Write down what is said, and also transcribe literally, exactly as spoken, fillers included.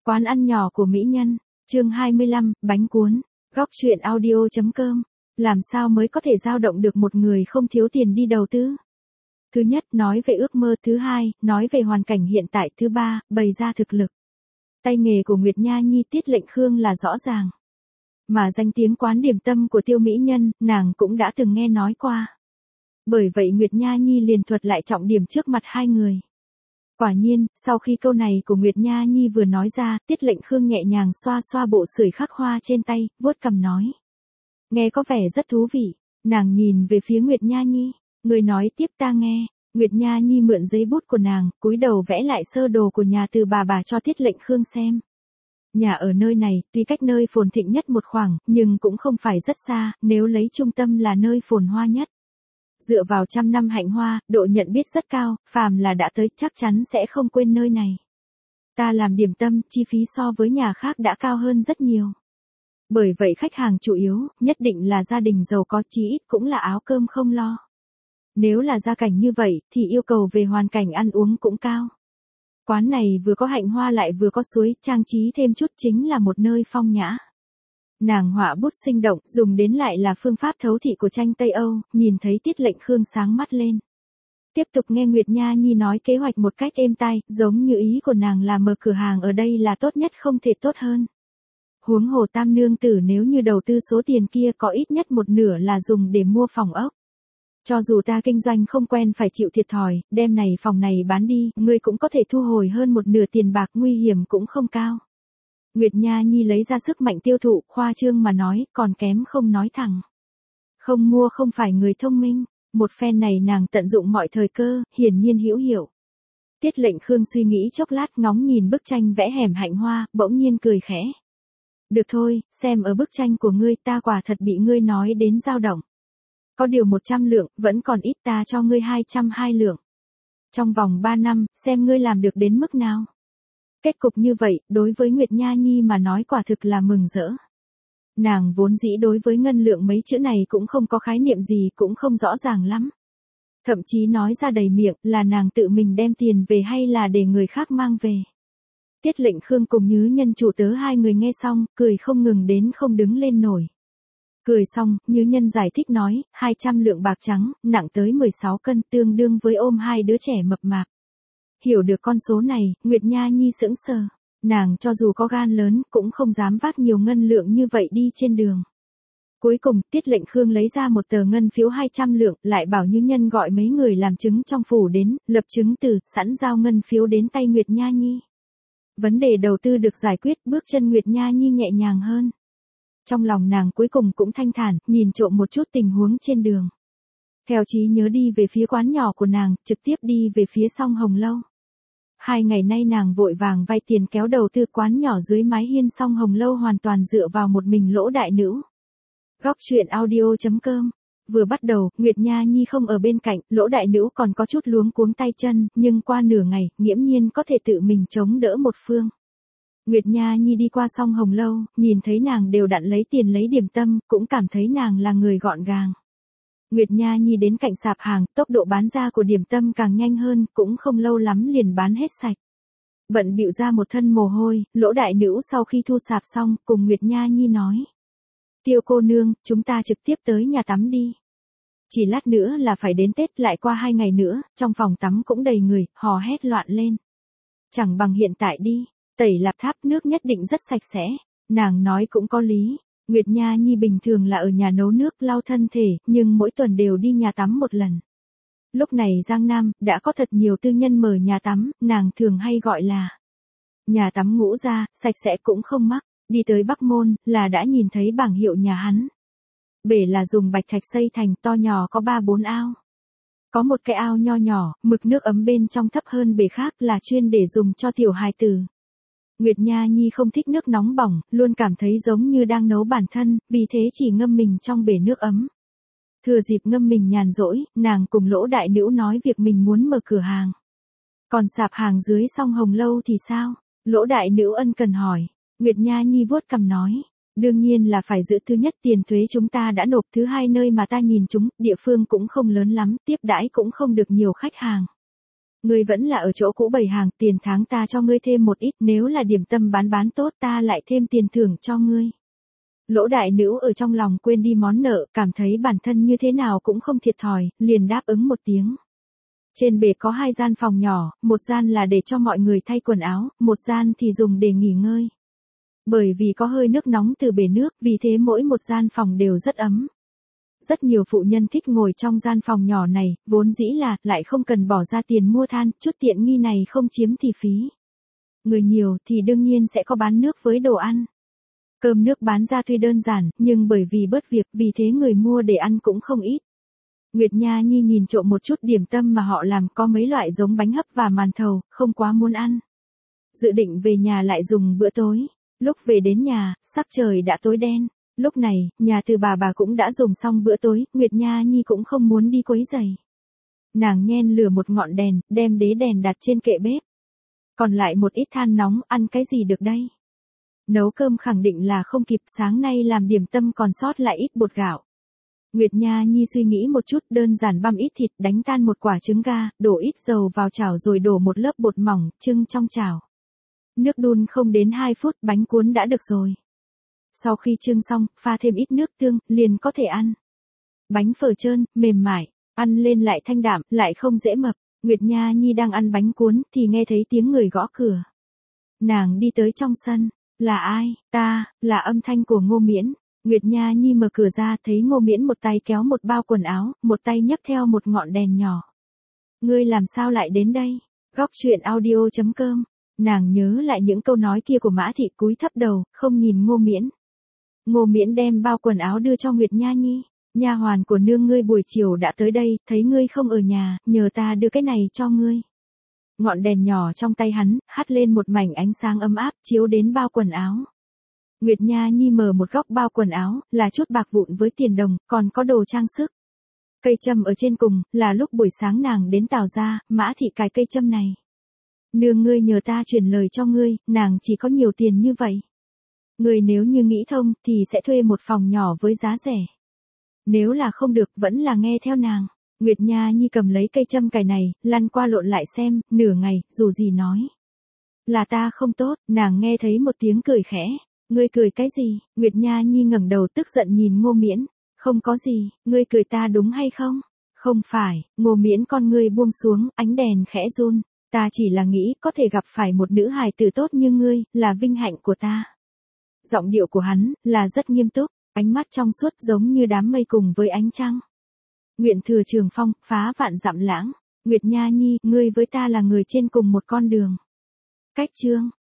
Quán ăn nhỏ của mỹ nhân, chương hai mươi lăm, bánh cuốn, góc truyện audio.com. Làm sao mới có thể dao động được một người không thiếu tiền đi đầu tư? Thứ nhất, nói về ước mơ. Thứ hai, nói về hoàn cảnh hiện tại. Thứ ba, bày ra thực lực. Tay nghề của Nguyệt Nha Nhi Tiết Lệnh Khương là rõ ràng. Mà danh tiếng quán điểm tâm của Tiêu mỹ nhân, nàng cũng đã từng nghe nói qua. Bởi vậy Nguyệt Nha Nhi liền thuật lại trọng điểm trước mặt hai người. Quả nhiên, sau khi câu này của Nguyệt Nha Nhi vừa nói ra, Tiết Lệnh Khương nhẹ nhàng xoa xoa bộ sưởi khắc hoa trên tay, vuốt cằm nói. Nghe có vẻ rất thú vị. Nàng nhìn về phía Nguyệt Nha Nhi. Người nói tiếp ta nghe. Nguyệt Nha Nhi mượn giấy bút của nàng, cúi đầu vẽ lại sơ đồ của nhà từ bà bà cho Tiết Lệnh Khương xem. Nhà ở nơi này, tuy cách nơi phồn thịnh nhất một khoảng, nhưng cũng không phải rất xa, nếu lấy trung tâm là nơi phồn hoa nhất. Dựa vào trăm năm hạnh hoa, độ nhận biết rất cao, phàm là đã tới chắc chắn sẽ không quên nơi này. Ta làm điểm tâm, chi phí so với nhà khác đã cao hơn rất nhiều. Bởi vậy khách hàng chủ yếu, nhất định là gia đình giàu có, chí ít cũng là áo cơm không lo. Nếu là gia cảnh như vậy, thì yêu cầu về hoàn cảnh ăn uống cũng cao. Quán này vừa có hạnh hoa lại vừa có suối, trang trí thêm chút chính là một nơi phong nhã. Nàng họa bút sinh động, dùng đến lại là phương pháp thấu thị của tranh Tây Âu, nhìn thấy Tiết Lệnh Khương sáng mắt lên. Tiếp tục nghe Nguyệt Nha Nhi nói kế hoạch một cách êm tai, giống như ý của nàng là mở cửa hàng ở đây là tốt nhất không thể tốt hơn. Huống hồ tam nương tử nếu như đầu tư số tiền kia có ít nhất một nửa là dùng để mua phòng ốc. Cho dù ta kinh doanh không quen phải chịu thiệt thòi, đem này phòng này bán đi, ngươi cũng có thể thu hồi hơn một nửa tiền bạc, nguy hiểm cũng không cao. Nguyệt Nha Nhi lấy ra sức mạnh tiêu thụ, khoa trương mà nói, còn kém không nói thẳng. Không mua không phải người thông minh, một phen này nàng tận dụng mọi thời cơ, hiển nhiên hữu hiệu. Tiết Lệnh Khương suy nghĩ chốc lát, ngóng nhìn bức tranh vẽ hẻm hạnh hoa, bỗng nhiên cười khẽ. Được thôi, xem ở bức tranh của ngươi ta quả thật bị ngươi nói đến dao động. Có điều một trăm lượng, vẫn còn ít, ta cho ngươi hai trăm hai lượng. Trong vòng ba năm, xem ngươi làm được đến mức nào. Kết cục như vậy, đối với Nguyệt Nha Nhi mà nói quả thực là mừng rỡ. Nàng vốn dĩ đối với ngân lượng mấy chữ này cũng không có khái niệm gì, cũng không rõ ràng lắm. Thậm chí nói ra đầy miệng là nàng tự mình đem tiền về hay là để người khác mang về. Tiết Lệnh Khương cùng Nhứ Nhân chủ tớ hai người nghe xong, cười không ngừng đến không đứng lên nổi. Cười xong, Nhứ Nhân giải thích nói, hai trăm lượng bạc trắng, nặng tới mười sáu cân, tương đương với ôm hai đứa trẻ mập mạp. Hiểu được con số này, Nguyệt Nha Nhi sững sờ. Nàng cho dù có gan lớn, cũng không dám vác nhiều ngân lượng như vậy đi trên đường. Cuối cùng, Tiết Lệnh Khương lấy ra một tờ ngân phiếu hai trăm lượng, lại bảo Nhứ Nhân gọi mấy người làm chứng trong phủ đến, lập chứng từ, sẵn giao ngân phiếu đến tay Nguyệt Nha Nhi. Vấn đề đầu tư được giải quyết, bước chân Nguyệt Nha Nhi nhẹ nhàng hơn. Trong lòng nàng cuối cùng cũng thanh thản, nhìn trộm một chút tình huống trên đường. Theo trí nhớ đi về phía quán nhỏ của nàng, trực tiếp đi về phía song Hồng Lâu. Hai ngày nay nàng vội vàng vay tiền kéo đầu tư quán nhỏ dưới mái hiên song Hồng Lâu hoàn toàn dựa vào một mình Lỗ đại nữ. Góc truyện audio.com. Vừa bắt đầu, Nguyệt Nha Nhi không ở bên cạnh, Lỗ đại nữ còn có chút luống cuống tay chân, nhưng qua nửa ngày, nghiễm nhiên có thể tự mình chống đỡ một phương. Nguyệt Nha Nhi đi qua song Hồng Lâu, nhìn thấy nàng đều đặn lấy tiền lấy điểm tâm, cũng cảm thấy nàng là người gọn gàng. Nguyệt Nha Nhi đến cạnh sạp hàng, tốc độ bán ra của điểm tâm càng nhanh hơn, cũng không lâu lắm liền bán hết sạch. Bận bịu ra một thân mồ hôi, Lỗ đại nữ sau khi thu sạp xong, cùng Nguyệt Nha Nhi nói. Tiêu cô nương, chúng ta trực tiếp tới nhà tắm đi. Chỉ lát nữa là phải đến Tết, lại qua hai ngày nữa, trong phòng tắm cũng đầy người, hò hét loạn lên. Chẳng bằng hiện tại đi, tẩy lạp tháp nước nhất định rất sạch sẽ. Nàng nói cũng có lý. Nguyệt Nha Nhi bình thường là ở nhà nấu nước lau thân thể, nhưng mỗi tuần đều đi nhà tắm một lần. Lúc này Giang Nam, đã có thật nhiều tư nhân mở nhà tắm, nàng thường hay gọi là nhà tắm Ngũ Gia, sạch sẽ cũng không mắc. Đi tới Bắc Môn, là đã nhìn thấy bảng hiệu nhà hắn. Bể là dùng bạch thạch xây thành, to nhỏ có ba bốn ao. Có một cái ao nho nhỏ, mực nước ấm bên trong thấp hơn bể khác, là chuyên để dùng cho tiểu hài tử. Nguyệt Nha Nhi không thích nước nóng bỏng, luôn cảm thấy giống như đang nấu bản thân, vì thế chỉ ngâm mình trong bể nước ấm. Thừa dịp ngâm mình nhàn rỗi, nàng cùng Lỗ đại nữ nói việc mình muốn mở cửa hàng. Còn sạp hàng dưới song Hồng Lâu thì sao? Lỗ đại nữ ân cần hỏi. Nguyệt Nha Nhi vuốt cằm nói. Đương nhiên là phải giữ, thứ nhất tiền thuế chúng ta đã nộp, thứ hai nơi mà ta nhìn chúng, địa phương cũng không lớn lắm, tiếp đãi cũng không được nhiều khách hàng. Ngươi vẫn là ở chỗ cũ bày hàng, tiền tháng ta cho ngươi thêm một ít, nếu là điểm tâm bán bán tốt ta lại thêm tiền thưởng cho ngươi. Lỗ đại nữ ở trong lòng quên đi món nợ, cảm thấy bản thân như thế nào cũng không thiệt thòi, liền đáp ứng một tiếng. Trên bể có hai gian phòng nhỏ, một gian là để cho mọi người thay quần áo, một gian thì dùng để nghỉ ngơi. Bởi vì có hơi nước nóng từ bể nước, vì thế mỗi một gian phòng đều rất ấm. Rất nhiều phụ nhân thích ngồi trong gian phòng nhỏ này, vốn dĩ là, lại không cần bỏ ra tiền mua than, chút tiện nghi này không chiếm thì phí. Người nhiều thì đương nhiên sẽ có bán nước với đồ ăn. Cơm nước bán ra tuy đơn giản, nhưng bởi vì bớt việc, vì thế người mua để ăn cũng không ít. Nguyệt Nha Nhi nhìn trộm một chút điểm tâm mà họ làm, có mấy loại giống bánh hấp và màn thầu, không quá muốn ăn. Dự định về nhà lại dùng bữa tối. Lúc về đến nhà, sắc trời đã tối đen. Lúc này, nhà từ bà bà cũng đã dùng xong bữa tối, Nguyệt Nha Nhi cũng không muốn đi quấy rầy. Nàng nhen lửa một ngọn đèn, đem đế đèn đặt trên kệ bếp. Còn lại một ít than nóng, ăn cái gì được đây? Nấu cơm khẳng định là không kịp, sáng nay làm điểm tâm còn sót lại ít bột gạo. Nguyệt Nha Nhi suy nghĩ một chút, đơn giản băm ít thịt, đánh tan một quả trứng gà, đổ ít dầu vào chảo rồi đổ một lớp bột mỏng, trưng trong chảo. Nước đun không đến hai phút, bánh cuốn đã được rồi. Sau khi trưng xong, pha thêm ít nước tương, liền có thể ăn. Bánh phở trơn, mềm mại, ăn lên lại thanh đạm, lại không dễ mập. Nguyệt Nha Nhi đang ăn bánh cuốn, thì nghe thấy tiếng người gõ cửa. Nàng đi tới trong sân. Là ai? Ta, là âm thanh của Ngô Miễn. Nguyệt Nha Nhi mở cửa ra, thấy Ngô Miễn một tay kéo một bao quần áo, một tay nhấc theo một ngọn đèn nhỏ. Ngươi làm sao lại đến đây? Góc truyện audio chấm com. Nàng nhớ lại những câu nói kia của Mã Thị, cúi thấp đầu, không nhìn Ngô Miễn. Ngô Miễn đem bao quần áo đưa cho Nguyệt Nha Nhi. Nha hoàn của nương ngươi buổi chiều đã tới đây, thấy ngươi không ở nhà, nhờ ta đưa cái này cho ngươi. Ngọn đèn nhỏ trong tay hắn, hắt lên một mảnh ánh sáng ấm áp, chiếu đến bao quần áo. Nguyệt Nha Nhi mở một góc bao quần áo, là chút bạc vụn với tiền đồng, còn có đồ trang sức. Cây châm ở trên cùng, là lúc buổi sáng nàng đến Tào gia, Mã Thị cài cây châm này. Nương ngươi nhờ ta truyền lời cho ngươi, nàng chỉ có nhiều tiền như vậy. Ngươi nếu như nghĩ thông, thì sẽ thuê một phòng nhỏ với giá rẻ. Nếu là không được, vẫn là nghe theo nàng. Nguyệt Nha Nhi cầm lấy cây châm cài này, lăn qua lộn lại xem, nửa ngày, dù gì nói. Là ta không tốt, nàng nghe thấy một tiếng cười khẽ. Ngươi cười cái gì? Nguyệt Nha Nhi ngẩng đầu tức giận nhìn Ngô Miễn. Không có gì, ngươi cười ta đúng hay không? Không phải, Ngô Miễn con ngươi buông xuống, ánh đèn khẽ run. Ta chỉ là nghĩ có thể gặp phải một nữ hài tử tốt như ngươi, là vinh hạnh của ta. Giọng điệu của hắn, là rất nghiêm túc, ánh mắt trong suốt giống như đám mây cùng với ánh trăng. Nguyện thừa trường phong, phá vạn dặm lãng. Nguyệt Nha Nhi, ngươi với ta là người trên cùng một con đường. Cách chương.